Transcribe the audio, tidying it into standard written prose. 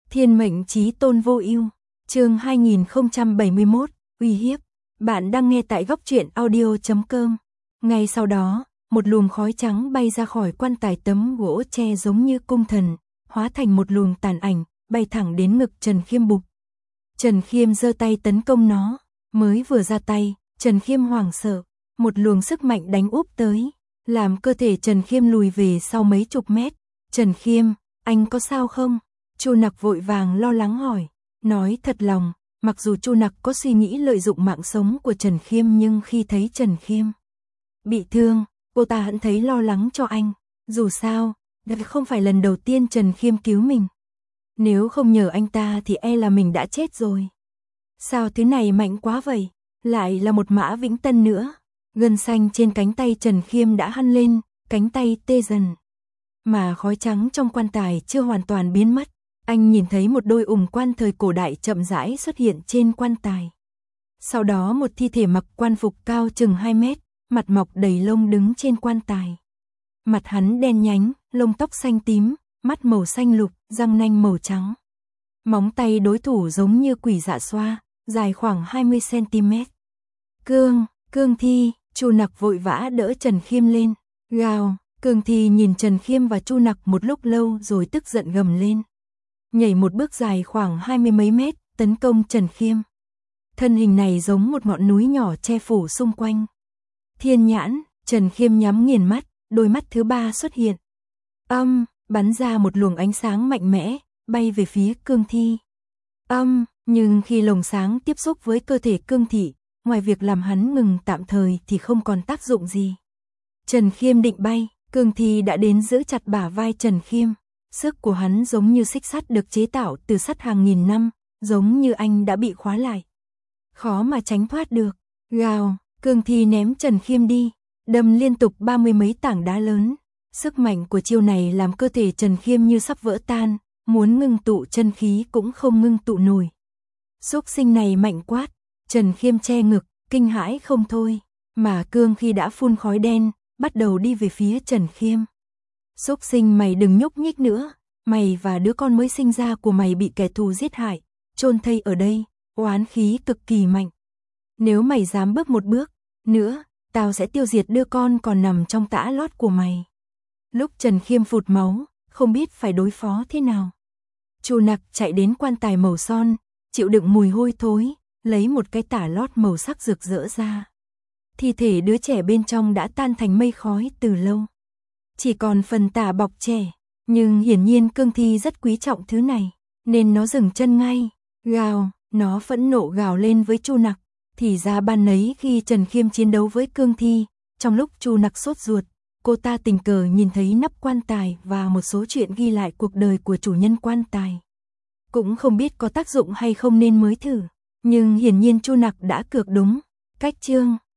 Thiên mệnh chí tôn vô ưu. Chương 2071, uy hiếp. Bạn đang nghe tại góc truyện audio.com. Ngay sau đó, một luồng khói trắng bay ra khỏi quan tài tấm gỗ tre giống như cung thần, hóa thành một luồng tàn ảnh, bay thẳng đến ngực Trần Khiêm bục. Trần Khiêm giơ tay tấn công nó, mới vừa ra tay, Trần Khiêm hoảng sợ, một luồng sức mạnh đánh úp tới, làm cơ thể Trần Khiêm lùi về sau mấy chục mét. Trần Khiêm, anh có sao không? Chu Nặc vội vàng lo lắng hỏi, nói thật lòng, mặc dù Chu Nặc có suy nghĩ lợi dụng mạng sống của Trần Khiêm nhưng khi thấy Trần Khiêm bị thương, cô ta hẳn thấy lo lắng cho anh. Dù sao, đây không phải lần đầu tiên Trần Khiêm cứu mình. Nếu không nhờ anh ta thì e là mình đã chết rồi. Sao thứ này mạnh quá vậy? Lại là một Mã Vĩnh Tân nữa. Gân xanh trên cánh tay Trần Khiêm đã hằn lên, cánh tay tê dần. Mà khói trắng trong quan tài chưa hoàn toàn biến mất. Anh nhìn thấy một đôi ủng quan thời cổ đại chậm rãi xuất hiện trên quan tài. Sau đó một thi thể mặc quan phục cao chừng 2 mét, mặt mọc đầy lông đứng trên quan tài. Mặt hắn đen nhánh, lông tóc xanh tím, mắt màu xanh lục, răng nanh màu trắng. Móng tay đối thủ giống như quỷ dạ xoa, dài khoảng 20 cm. Cương Thi, Chu Nặc vội vã đỡ Trần Khiêm lên. Gào, Cương Thi nhìn Trần Khiêm và Chu Nặc một lúc lâu rồi tức giận gầm lên. Nhảy một bước dài khoảng 20 mấy mét, tấn công Trần Khiêm. Thân hình này giống một ngọn núi nhỏ che phủ xung quanh. Thiên nhãn, Trần Khiêm nhắm nghiền mắt, đôi mắt thứ ba xuất hiện. Bắn ra một luồng ánh sáng mạnh mẽ, bay về phía Cương Thi. Nhưng khi lồng sáng tiếp xúc với cơ thể Cương Thị, ngoài việc làm hắn ngừng tạm thời thì không còn tác dụng gì. Trần Khiêm định bay, Cương Thi đã đến giữ chặt bả vai Trần Khiêm. Sức của hắn giống như xích sắt được chế tạo từ sắt hàng nghìn năm, giống như anh đã bị khóa lại. Khó mà tránh thoát được. Gào, Cương Thi ném Trần Khiêm đi, đâm liên tục 30 mấy tảng đá lớn. Sức mạnh của chiêu này làm cơ thể Trần Khiêm như sắp vỡ tan, muốn ngưng tụ chân khí cũng không ngưng tụ nổi. Xúc sinh này mạnh quá, Trần Khiêm che ngực, kinh hãi không thôi, mà Cương Thi đã phun khói đen, bắt đầu đi về phía Trần Khiêm. Xúc sinh mày đừng nhúc nhích nữa, mày và đứa con mới sinh ra của mày bị kẻ thù giết hại, chôn thây ở đây, oán khí cực kỳ mạnh. Nếu mày dám bước một bước nữa, tao sẽ tiêu diệt đứa con còn nằm trong tã lót của mày. Lúc Trần Khiêm phụt máu, không biết phải đối phó thế nào. Chu Nặc chạy đến quan tài màu son, chịu đựng mùi hôi thối, lấy một cái tả lót màu sắc rực rỡ ra. Thi thể đứa trẻ bên trong đã tan thành mây khói từ lâu. Chỉ còn phần tả bọc trẻ, nhưng hiển nhiên Cương Thi rất quý trọng thứ này, nên nó dừng chân ngay. Gào, nó phẫn nộ gào lên với Chu Nặc. Thì ra ban nấy khi Trần Khiêm chiến đấu với Cương Thi, trong lúc Chu Nặc sốt ruột, cô ta tình cờ nhìn thấy nắp quan tài và một số chuyện ghi lại cuộc đời của chủ nhân quan tài. Cũng không biết có tác dụng hay không nên mới thử, nhưng hiển nhiên Chu Nặc đã cược đúng. Cách chương